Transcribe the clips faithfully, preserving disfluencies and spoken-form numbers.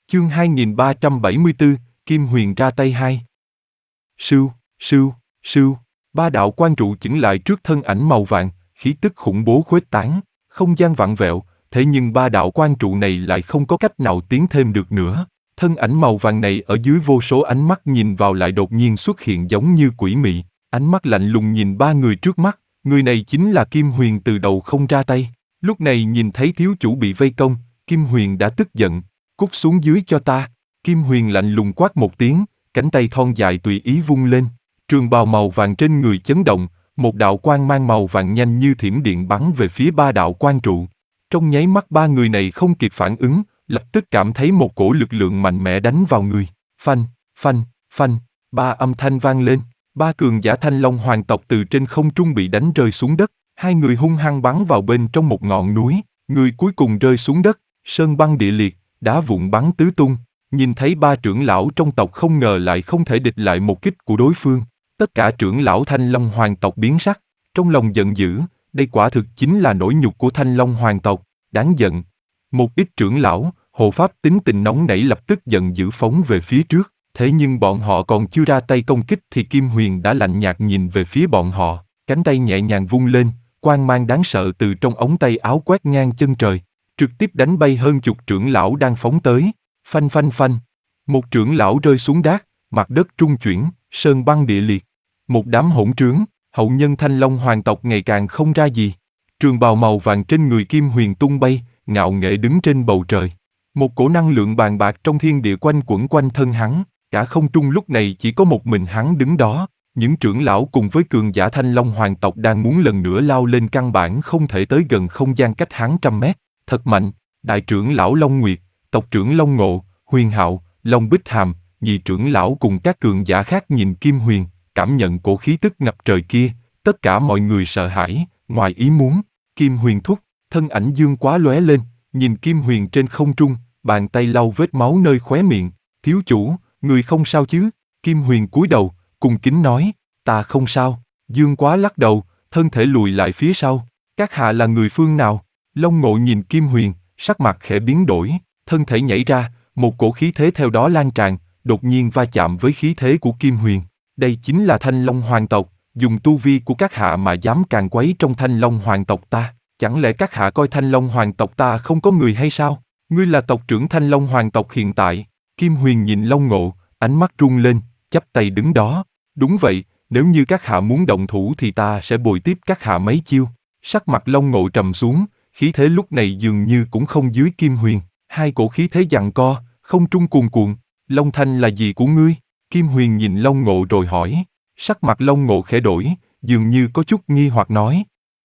Chương hai nghìn ba trăm bảy mươi tư, Kim Huyền ra tay hai. Sưu, sưu, sưu, ba đạo quan trụ chững lại trước thân ảnh màu vàng, khí tức khủng bố khuếch tán, không gian vặn vẹo, thế nhưng ba đạo quan trụ này lại không có cách nào tiến thêm được nữa. Thân ảnh màu vàng này ở dưới vô số ánh mắt nhìn vào lại đột nhiên xuất hiện giống như quỷ mị, ánh mắt lạnh lùng nhìn ba người trước mắt, người này chính là Kim Huyền từ đầu không ra tay. Lúc này nhìn thấy thiếu chủ bị vây công, Kim Huyền đã tức giận, cút xuống dưới cho ta. Kim Huyền lạnh lùng quát một tiếng, cánh tay thon dài tùy ý vung lên, trường bào màu vàng trên người chấn động, một đạo quang mang màu vàng nhanh như thiểm điện bắn về phía ba đạo quan trụ. Trong nháy mắt ba người này không kịp phản ứng, lập tức cảm thấy một cổ lực lượng mạnh mẽ đánh vào người. Phanh, phanh, phanh, ba âm thanh vang lên, ba cường giả Thanh Long hoàng tộc từ trên không trung bị đánh rơi xuống đất, hai người hung hăng bắn vào bên trong một ngọn núi, người cuối cùng rơi xuống đất, sơn băng địa liệt, đá vụn bắn tứ tung. Nhìn thấy ba trưởng lão trong tộc không ngờ lại không thể địch lại một kích của đối phương, tất cả trưởng lão Thanh Long hoàng tộc biến sắc, trong lòng giận dữ, đây quả thực chính là nỗi nhục của Thanh Long hoàng tộc, đáng giận. Một ít trưởng lão, hộ pháp tính tình nóng nảy lập tức giận dữ phóng về phía trước, thế nhưng bọn họ còn chưa ra tay công kích thì Kim Huyền đã lạnh nhạt nhìn về phía bọn họ, cánh tay nhẹ nhàng vung lên, quang mang đáng sợ từ trong ống tay áo quét ngang chân trời, trực tiếp đánh bay hơn chục trưởng lão đang phóng tới. Phanh phanh phanh, một trưởng lão rơi xuống đát, mặt đất trung chuyển, sơn băng địa liệt. Một đám hỗn trướng, hậu nhân Thanh Long hoàng tộc ngày càng không ra gì. Trường bào màu vàng trên người Kim Huyền tung bay, ngạo nghễ đứng trên bầu trời. Một cổ năng lượng bàn bạc trong thiên địa quanh quẩn quanh thân hắn, cả không trung lúc này chỉ có một mình hắn đứng đó. Những trưởng lão cùng với cường giả Thanh Long hoàng tộc đang muốn lần nữa lao lên căn bản không thể tới gần không gian cách hắn trăm mét. Thật mạnh, đại trưởng lão Long Nguyệt, tộc trưởng Long Ngộ, Huyền Hạo, Long Bích Hàm, nhị trưởng lão cùng các cường giả khác nhìn Kim Huyền, cảm nhận cổ khí tức ngập trời kia, tất cả mọi người sợ hãi, ngoài ý muốn. Kim Huyền thúc, thân ảnh dương quá lóe lên, nhìn Kim Huyền trên không trung, bàn tay lau vết máu nơi khóe miệng. Thiếu chủ, người không sao chứ? Kim Huyền cúi đầu, cung kính nói, ta không sao. Dương quá lắc đầu, thân thể lùi lại phía sau. Các hạ là người phương nào? Long Ngộ nhìn Kim Huyền, sắc mặt khẽ biến đổi, thân thể nhảy ra, một cổ khí thế theo đó lan tràn, đột nhiên va chạm với khí thế của Kim Huyền. Đây chính là Thanh Long hoàng tộc, dùng tu vi của các hạ mà dám càn quấy trong Thanh Long hoàng tộc ta, chẳng lẽ các hạ coi Thanh Long hoàng tộc ta không có người hay sao? Ngươi là tộc trưởng Thanh Long hoàng tộc hiện tại. Kim Huyền nhìn Long Ngộ, ánh mắt rung lên, chắp tay đứng đó. Đúng vậy, nếu như các hạ muốn động thủ thì ta sẽ bồi tiếp các hạ mấy chiêu. Sắc mặt Long Ngộ trầm xuống, khí thế lúc này dường như cũng không dưới Kim Huyền. Hai cổ khí thế giằng co, không trung cuồn cuộn. Long Thanh là gì của ngươi? Kim Huyền nhìn Long Ngộ rồi hỏi. Sắc mặt Long Ngộ khẽ đổi, dường như có chút nghi hoặc nói.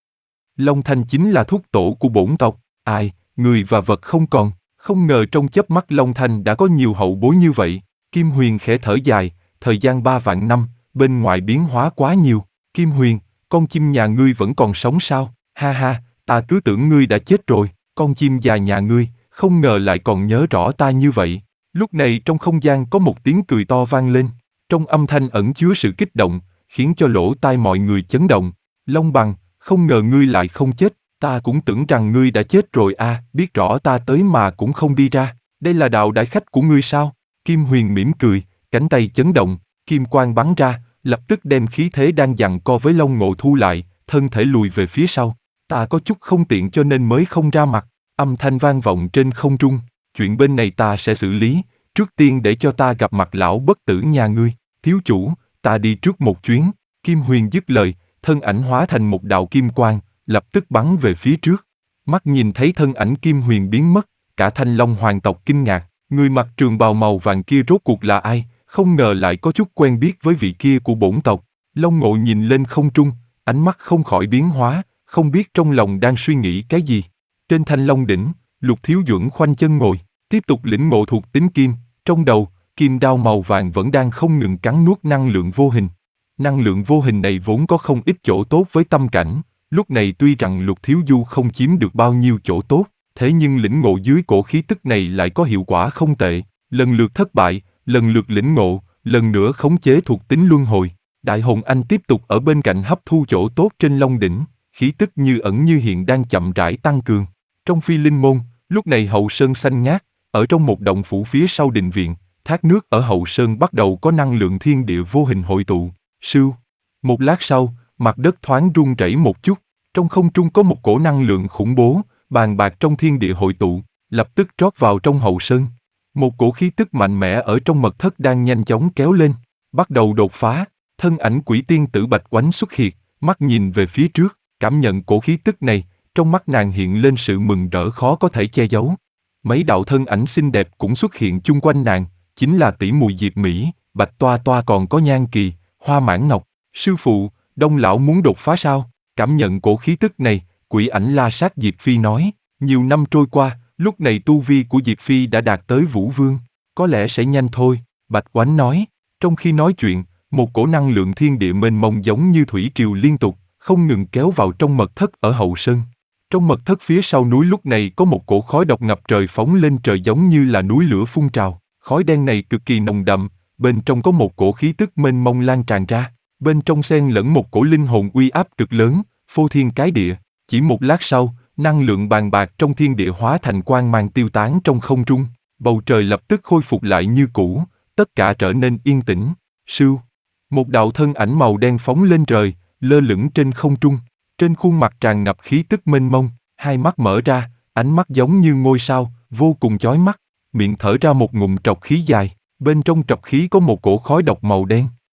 Long Thanh chính là thúc tổ của bổn tộc. Ai, người và vật không còn. Không ngờ trong chớp mắt Long Thanh đã có nhiều hậu bối như vậy. Kim Huyền khẽ thở dài, thời gian ba vạn năm, bên ngoài biến hóa quá nhiều. Kim Huyền, con chim nhà ngươi vẫn còn sống sao? Ha ha, ta cứ tưởng ngươi đã chết rồi. Con chim già nhà ngươi, không ngờ lại còn nhớ rõ ta như vậy. Lúc này trong không gian có một tiếng cười to vang lên, trong âm thanh ẩn chứa sự kích động, khiến cho lỗ tai mọi người chấn động. Long Bằng, không ngờ ngươi lại không chết, ta cũng tưởng rằng ngươi đã chết rồi à, biết rõ ta tới mà cũng không đi ra, đây là đạo đại khách của ngươi sao? Kim Huyền mỉm cười, cánh tay chấn động, kim quang bắn ra, lập tức đem khí thế đang giằng co với Long Ngộ thu lại, thân thể lùi về phía sau. Ta có chút không tiện cho nên mới không ra mặt. Âm thanh vang vọng trên không trung, chuyện bên này ta sẽ xử lý, trước tiên để cho ta gặp mặt lão bất tử nhà ngươi. Thiếu chủ, ta đi trước một chuyến. Kim Huyền dứt lời, thân ảnh hóa thành một đạo kim quang, lập tức bắn về phía trước. Mắt nhìn thấy thân ảnh Kim Huyền biến mất, cả Thanh Long hoàng tộc kinh ngạc, người mặc trường bào màu vàng kia rốt cuộc là ai, không ngờ lại có chút quen biết với vị kia của bổn tộc. Long Ngộ nhìn lên không trung, ánh mắt không khỏi biến hóa, không biết trong lòng đang suy nghĩ cái gì. Trên Thanh Long đỉnh, Lục Thiếu Duẩn khoanh chân ngồi, tiếp tục lĩnh ngộ thuộc tính kim, trong đầu, kim đao màu vàng vẫn đang không ngừng cắn nuốt năng lượng vô hình. Năng lượng vô hình này vốn có không ít chỗ tốt với tâm cảnh, lúc này tuy rằng Lục Thiếu Du không chiếm được bao nhiêu chỗ tốt, thế nhưng lĩnh ngộ dưới cổ khí tức này lại có hiệu quả không tệ, lần lượt thất bại, lần lượt lĩnh ngộ, lần nữa khống chế thuộc tính luân hồi. Đại Hồn Anh tiếp tục ở bên cạnh hấp thu chỗ tốt trên Long đỉnh, khí tức như ẩn như hiện đang chậm rãi tăng cường. Trong Phi Linh môn, lúc này hậu sơn xanh ngát, Ở trong một động phủ phía sau đình viện, thác nước ở hậu sơn bắt đầu có năng lượng thiên địa vô hình hội tụ. Sưu. Một lát sau, mặt đất thoáng rung rẩy một chút, trong không trung có một cổ năng lượng khủng bố, bàn bạc trong thiên địa hội tụ, lập tức trót vào trong hậu sơn. Một cổ khí tức mạnh mẽ ở trong mật thất đang nhanh chóng kéo lên, bắt đầu đột phá, thân ảnh quỷ tiên tử Bạch Oánh xuất hiện, mắt nhìn về phía trước, cảm nhận cổ khí tức này, trong mắt nàng hiện lên sự mừng rỡ khó có thể che giấu. Mấy đạo thân ảnh xinh đẹp cũng xuất hiện chung quanh nàng, chính là tỷ muội Diệp Mỹ, Bạch Toa Toa còn có Nhan Kỳ, Hoa Mãn Ngọc. Sư phụ, Đông lão muốn đột phá sao? Cảm nhận cổ khí tức này, quỷ ảnh la sát Diệp Phi nói, nhiều năm trôi qua, lúc này tu vi của Diệp Phi đã đạt tới Vũ Vương, có lẽ sẽ nhanh thôi, Bạch Oánh nói. Trong khi nói chuyện, một cổ năng lượng thiên địa mênh mông giống như thủy triều liên tục, không ngừng kéo vào trong mật thất ở hậu sơn. Trong mật thất phía sau núi lúc này có một cổ khói độc ngập trời phóng lên trời giống như là núi lửa phun trào. Khói đen này cực kỳ nồng đậm, bên trong có một cổ khí tức mênh mông lan tràn ra. Bên trong xen lẫn một cổ linh hồn uy áp cực lớn, phô thiên cái địa. Chỉ một lát sau, năng lượng bàn bạc trong thiên địa hóa thành quang mang tiêu tán trong không trung. Bầu trời lập tức khôi phục lại như cũ, tất cả trở nên yên tĩnh. Sưu. Một đạo thân ảnh màu đen phóng lên trời, lơ lửng trên không trung. Trên khuôn mặt tràn ngập khí tức mênh mông, hai mắt mở ra, ánh mắt giống như ngôi sao, vô cùng chói mắt. Miệng thở ra một ngụm trọc khí dài, bên trong trọc khí có một cổ khói độc màu đen.